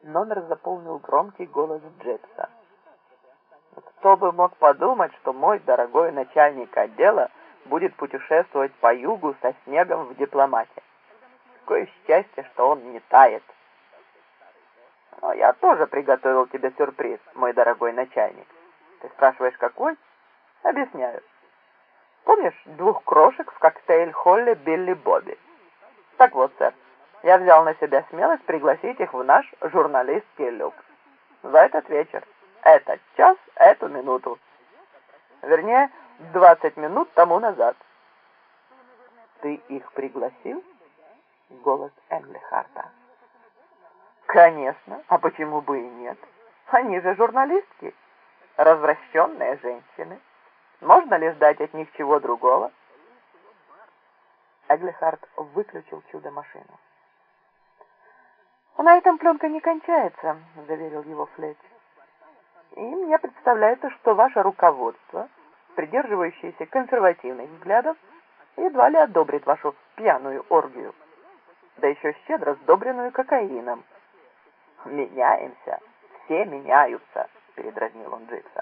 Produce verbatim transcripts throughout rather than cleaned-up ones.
Номер заполнил громкий голос Дживса. Кто бы мог подумать, что мой дорогой начальник отдела будет путешествовать по югу со снегом в дипломате. Какое счастье, что он не тает. Но я тоже приготовил тебе сюрприз, мой дорогой начальник. Ты спрашиваешь, какой? Объясняю. Помнишь двух крошек в коктейль-холле Билли Бобби? Так вот, сэр, я взял на себя смелость пригласить их в наш журналистский люкс. За этот вечер, этот час, эту минуту. Вернее, двадцать минут тому назад. Ты их пригласил? Голос Энглихарта. Конечно, а почему бы и нет? Они же журналистки, развращенные женщины. Можно ли ждать от них чего другого? Энглихарт выключил чудо-машину. «На этом пленка не кончается», — заверил его Флетч. «И мне представляется, что ваше руководство, придерживающееся консервативных взглядов, едва ли одобрит вашу пьяную оргию, да еще щедро сдобренную кокаином». «Меняемся, все меняются», — передразнил он Дживса.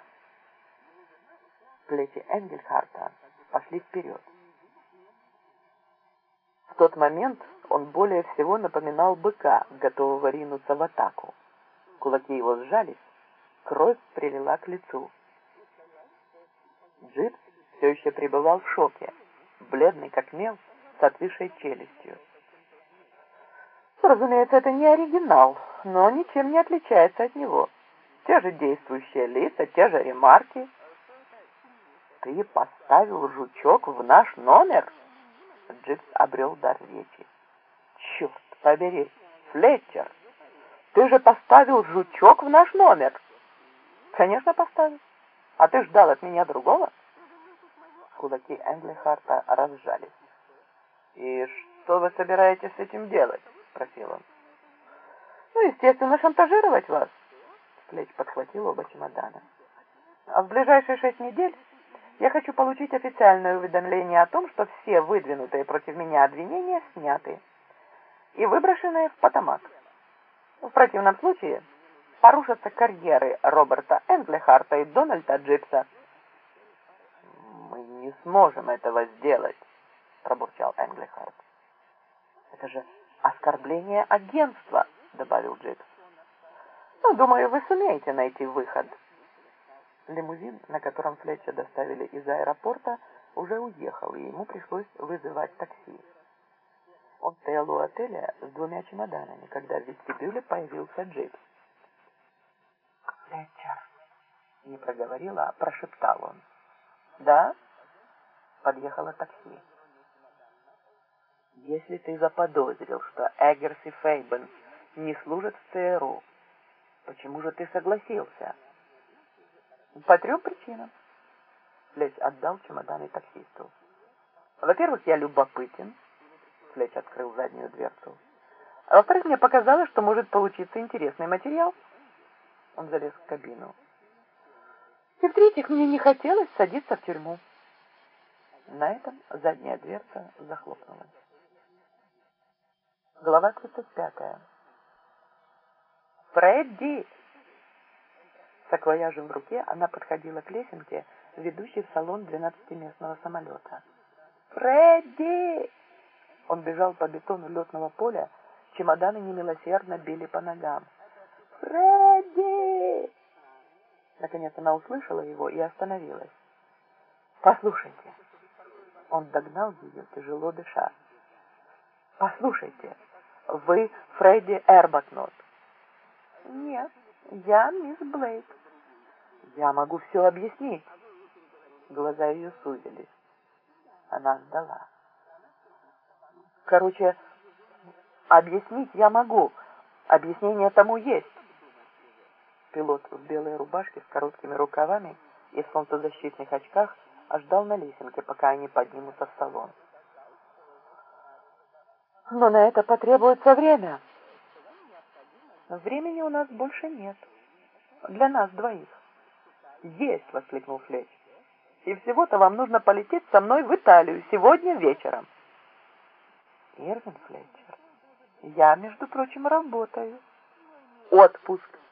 Плечи Энглихарта пошли вперед. В тот момент он более всего напоминал быка, готового ринуться в атаку. Кулаки его сжались, кровь прилила к лицу. Дживс все еще пребывал в шоке, бледный как мел, с отвисшей челюстью. Разумеется, это не оригинал, но ничем не отличается от него. Те же действующие лица, те же ремарки. «Ты поставил жучок в наш номер?» Дживс обрел дар речи. «Черт побери, Флетчер, ты же поставил жучок в наш номер!» «Конечно, поставил. А ты ждал от меня другого?» Кулаки Энглихарта разжались. «И что вы собираетесь с этим делать?» — спросил он. «Ну, естественно, шантажировать вас». Флетч подхватил оба чемодана. «А в ближайшие шесть недель я хочу получить официальное уведомление о том, что все выдвинутые против меня обвинения сняты и выброшенные в Потомак. В противном случае порушатся карьеры Роберта Энглихарта и Дональда Дживса». «Мы не сможем этого сделать», — пробурчал Энглихарт. «Это же оскорбление агентства», — добавил Дживс. «Ну, думаю, вы сумеете найти выход». Лимузин, на котором Флетча доставили из аэропорта, уже уехал, и ему пришлось вызывать такси. Он стоял у отеля с двумя чемоданами, когда в вестибюле появился Дживс. «Флетчер», — не проговорила, а прошептал он. «Да?» — подъехало такси. «Если ты заподозрил, что Эггерс и Фейбен не служат в ЦРУ, почему же ты согласился?» «По трем причинам». Флетч отдал чемоданы таксисту. «Во-первых, я любопытен». Флетч открыл заднюю дверцу. «А во-вторых, мне показалось, что может получиться интересный материал». Он залез в кабину. «И в-третьих, мне не хотелось садиться в тюрьму». На этом задняя дверца захлопнулась. Глава тридцать пятая. «Фредди!» С саквояжем в руке она подходила к лесенке, ведущей в салон двенадцатиместного самолета. «Фредди!» Он бежал по бетону летного поля, чемоданы немилосердно били по ногам. «Фредди!» Наконец она услышала его и остановилась. «Послушайте!» Он догнал ее, тяжело дыша. «Послушайте, вы Фредди Эрбатнот?» «Нет, я мисс Блейк». «Я могу все объяснить». Глаза ее сузились. Она сдала. «Короче, объяснить я могу. Объяснение тому есть». Пилот в белой рубашке с короткими рукавами и в солнцезащитных очках ждал на лесенке, пока они поднимутся в салон. «Но на это потребуется время». «Времени у нас больше нет. Для нас двоих». «Есть!» — воскликнул Флетч. «И всего-то вам нужно полететь со мной в Италию сегодня вечером». «Ирвин Флетчер, я, между прочим, работаю». отпуск.